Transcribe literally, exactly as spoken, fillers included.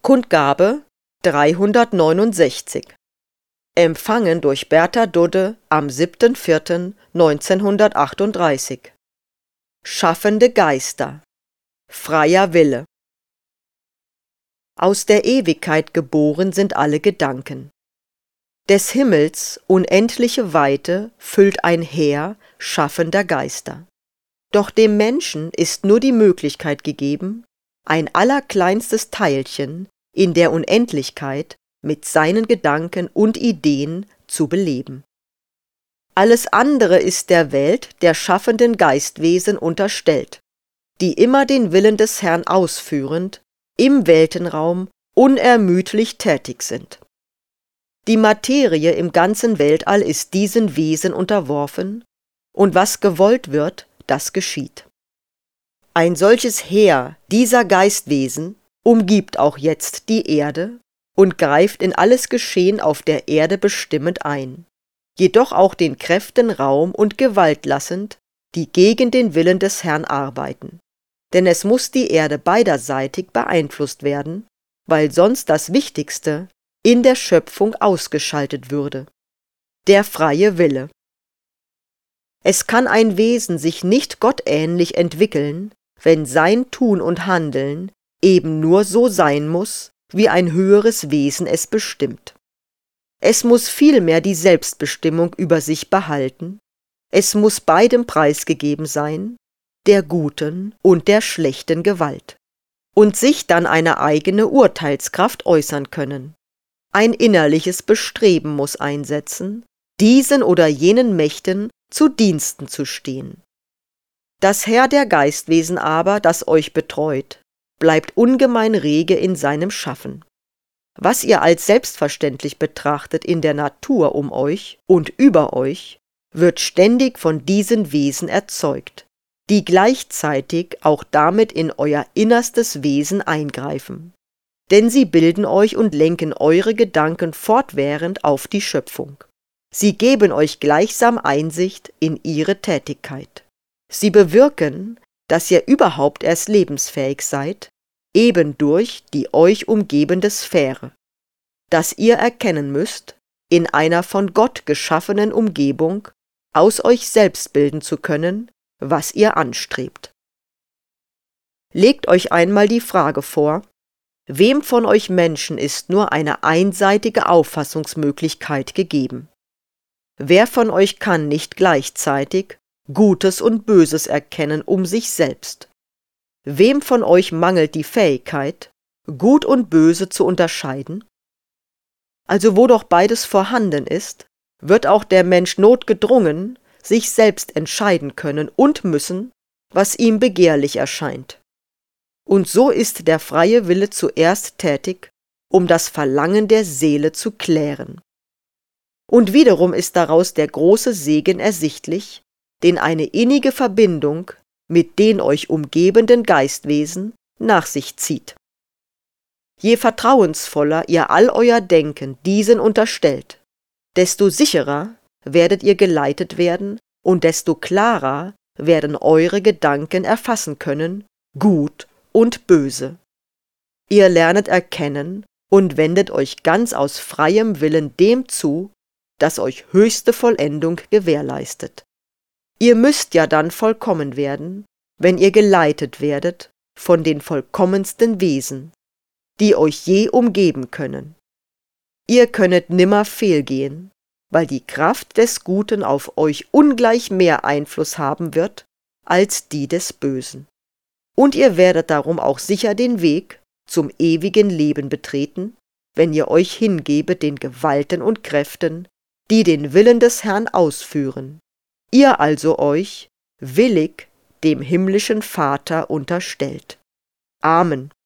Kundgabe dreihundertneunundsechzig. Empfangen durch Bertha Dudde am siebten vierten neunzehnhundertachtunddreißig. Schaffende Geister. Freier Wille. Aus der Ewigkeit geboren sind alle Gedanken. Des Himmels unendliche Weite füllt ein Heer schaffender Geister. Doch dem Menschen ist nur die Möglichkeit gegeben, ein allerkleinstes Teilchen in der Unendlichkeit mit seinen Gedanken und Ideen zu beleben. Alles andere ist der Welt der schaffenden Geistwesen unterstellt, die immer den Willen des Herrn ausführend im Weltenraum unermüdlich tätig sind. Die Materie im ganzen Weltall ist diesen Wesen unterworfen, und was gewollt wird, das geschieht. Ein solches Heer dieser Geistwesen umgibt auch jetzt die Erde und greift in alles Geschehen auf der Erde bestimmend ein, jedoch auch den Kräften Raum und Gewalt lassend, die gegen den Willen des Herrn arbeiten. Denn es muss die Erde beiderseitig beeinflusst werden, weil sonst das Wichtigste in der Schöpfung ausgeschaltet würde: der freie Wille. Es kann ein Wesen sich nicht gottähnlich entwickeln, wenn sein Tun und Handeln eben nur so sein muss, wie ein höheres Wesen es bestimmt. Es muss vielmehr die Selbstbestimmung über sich behalten, es muss beidem preisgegeben sein, der guten und der schlechten Gewalt, und sich dann eine eigene Urteilskraft äußern können. Ein innerliches Bestreben muss einsetzen, diesen oder jenen Mächten zu Diensten zu stehen. Das Heer der Geistwesen aber, das euch betreut, bleibt ungemein rege in seinem Schaffen. Was ihr als selbstverständlich betrachtet in der Natur um euch und über euch, wird ständig von diesen Wesen erzeugt, die gleichzeitig auch damit in euer innerstes Wesen eingreifen. Denn sie bilden euch und lenken eure Gedanken fortwährend auf die Schöpfung. Sie geben euch gleichsam Einsicht in ihre Tätigkeit. Sie bewirken, dass ihr überhaupt erst lebensfähig seid, eben durch die euch umgebende Sphäre, dass ihr erkennen müsst, in einer von Gott geschaffenen Umgebung aus euch selbst bilden zu können, was ihr anstrebt. Legt euch einmal die Frage vor: Wem von euch Menschen ist nur eine einseitige Auffassungsmöglichkeit gegeben? Wer von euch kann nicht gleichzeitig Gutes und Böses erkennen um sich selbst? Wem von euch mangelt die Fähigkeit, Gut und Böse zu unterscheiden? Also wo doch beides vorhanden ist, wird auch der Mensch notgedrungen sich selbst entscheiden können und müssen, was ihm begehrlich erscheint. Und so ist der freie Wille zuerst tätig, um das Verlangen der Seele zu klären. Und wiederum ist daraus der große Segen ersichtlich, den eine innige Verbindung mit den euch umgebenden Geistwesen nach sich zieht. Je vertrauensvoller ihr all euer Denken diesen unterstellt, desto sicherer werdet ihr geleitet werden und desto klarer werden eure Gedanken erfassen können, gut und böse. Ihr lernet erkennen und wendet euch ganz aus freiem Willen dem zu, das euch höchste Vollendung gewährleistet. Ihr müsst ja dann vollkommen werden, wenn ihr geleitet werdet von den vollkommensten Wesen, die euch je umgeben können. Ihr könnet nimmer fehlgehen, weil die Kraft des Guten auf euch ungleich mehr Einfluss haben wird als die des Bösen. Und ihr werdet darum auch sicher den Weg zum ewigen Leben betreten, wenn ihr euch hingebet den Gewalten und Kräften, die den Willen des Herrn ausführen, ihr also euch willig dem himmlischen Vater unterstellt. Amen.